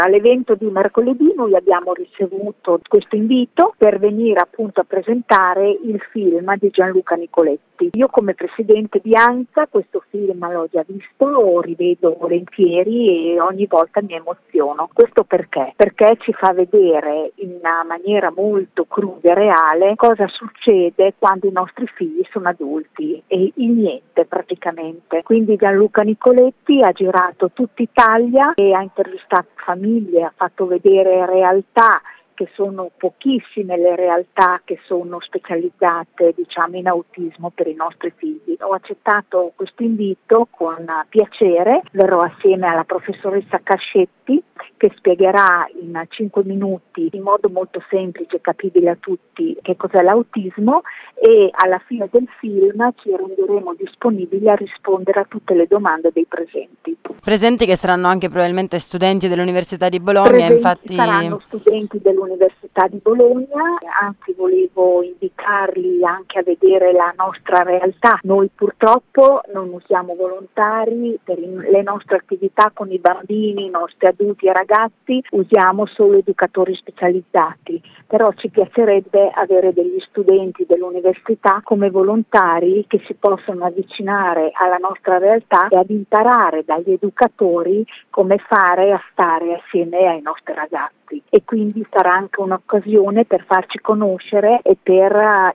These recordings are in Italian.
All'evento di mercoledì noi abbiamo ricevuto questo invito per venire appunto a presentare il film di Gianluca Nicoletti. Io come presidente di ANSA questo film l'ho già visto, lo rivedo volentieri e ogni volta mi emoziono. Questo perché? Perché ci fa vedere in una maniera molto cruda e reale cosa succede quando i nostri figli sono adulti e il niente praticamente. Quindi Gianluca Nicoletti ha girato tutta Italia e ha intervistato famiglie, ha fatto vedere realtà che sono pochissime le realtà che sono specializzate in autismo per i nostri figli. Ho accettato questo invito con piacere, verrò assieme alla professoressa Cascetti che spiegherà in 5 minuti in modo molto semplice e capibile a tutti che cos'è l'autismo e alla fine del film ci renderemo disponibili a rispondere a tutte le domande dei presenti. Presenti che saranno anche probabilmente studenti dell'Università di Bologna, infatti saranno studenti dell'Università di Bologna, anzi volevo invitarli anche a vedere la nostra realtà. Noi purtroppo non usiamo volontari per le nostre attività con i bambini, i nostri adulti e ragazzi, usiamo solo educatori specializzati, però ci piacerebbe avere degli studenti dell'università come volontari che si possono avvicinare alla nostra realtà e ad imparare dagli educatori come fare a stare assieme ai nostri ragazzi e quindi sarà anche un'occasione per farci conoscere e per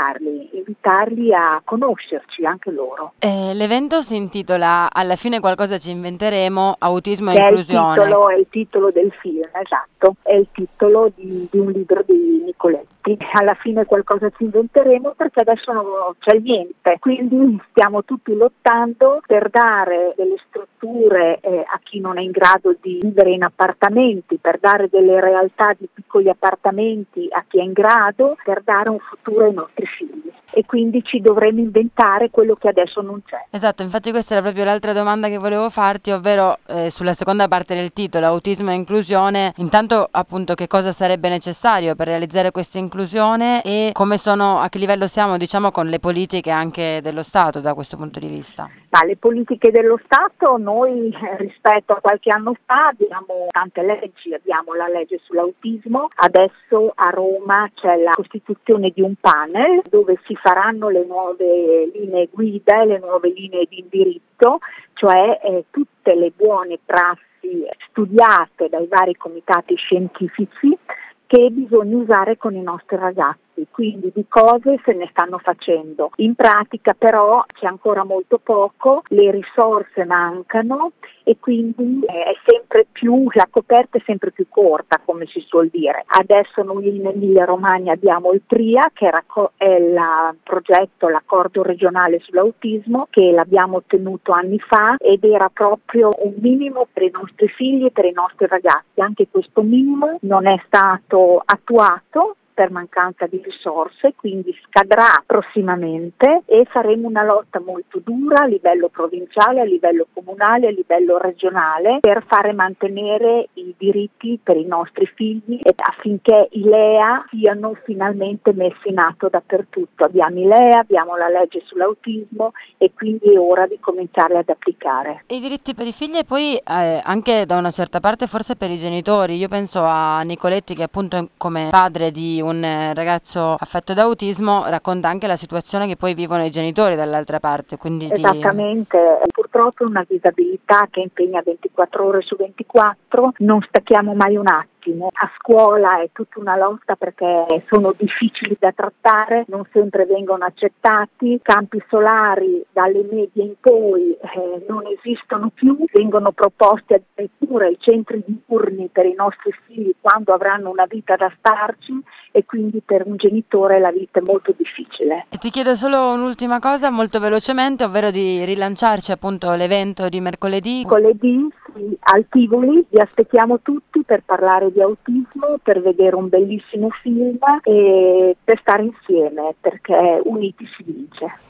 invitarli a conoscerci anche loro. L'evento si intitola Alla fine qualcosa ci inventeremo, autismo e che inclusione. È il titolo del film, esatto, è il titolo di un libro di Nicoletti. Alla fine qualcosa ci inventeremo perché adesso non c'è niente, quindi stiamo tutti lottando per dare delle strutture a chi non è in grado di vivere in appartamenti, per dare delle realtà di piccoli appartamenti a chi è in grado, per dare un futuro ai nostri figli. E quindi ci dovremo inventare quello che adesso non c'è. Esatto, infatti questa era proprio l'altra domanda che volevo farti, ovvero sulla seconda parte del titolo, autismo e inclusione, intanto appunto che cosa sarebbe necessario per realizzare questa inclusione e a che livello siamo con le politiche anche dello Stato da questo punto di vista. Le politiche dello Stato, noi rispetto a qualche anno fa abbiamo tante leggi, abbiamo la legge sull'autismo, adesso a Roma c'è la costituzione di un panel dove si faranno le nuove linee guida e le nuove linee di indirizzo, cioè tutte le buone prassi studiate dai vari comitati scientifici che bisogna usare con i nostri ragazzi, quindi di cose se ne stanno facendo. In pratica però c'è ancora molto poco, le risorse mancano e quindi la coperta è sempre più corta, come si suol dire. Adesso noi in Emilia Romagna abbiamo il PRIA, che è il progetto, l'accordo regionale sull'autismo, che l'abbiamo ottenuto anni fa ed era proprio un minimo per i nostri figli e per i nostri ragazzi. Anche questo minimo non è stato attuato per mancanza di risorse, quindi scadrà prossimamente e faremo una lotta molto dura a livello provinciale, a livello comunale, a livello regionale per fare mantenere i diritti per i nostri figli e affinché i LEA siano finalmente messi in atto dappertutto. Abbiamo i LEA, abbiamo la legge sull'autismo e quindi è ora di cominciare ad applicare. I diritti per i figli e poi anche da una certa parte forse per i genitori. Io penso a Nicoletti che appunto come padre di un ragazzo affetto da autismo racconta anche la situazione che poi vivono i genitori dall'altra parte. Quindi Esattamente, purtroppo è una disabilità che impegna 24 ore su 24, non stacchiamo mai un attimo. A scuola è tutta una lotta perché sono difficili da trattare, non sempre vengono accettati, campi solari dalle medie in poi non esistono più, vengono proposti addirittura i centri diurni per i nostri figli quando avranno una vita da starci e quindi per un genitore la vita è molto difficile. E ti chiedo solo un'ultima cosa molto velocemente, ovvero di rilanciarci appunto l'evento di mercoledì. Mercoledì al Tivoli vi aspettiamo tutti per parlare di autismo, per vedere un bellissimo film e per stare insieme perché uniti si vince.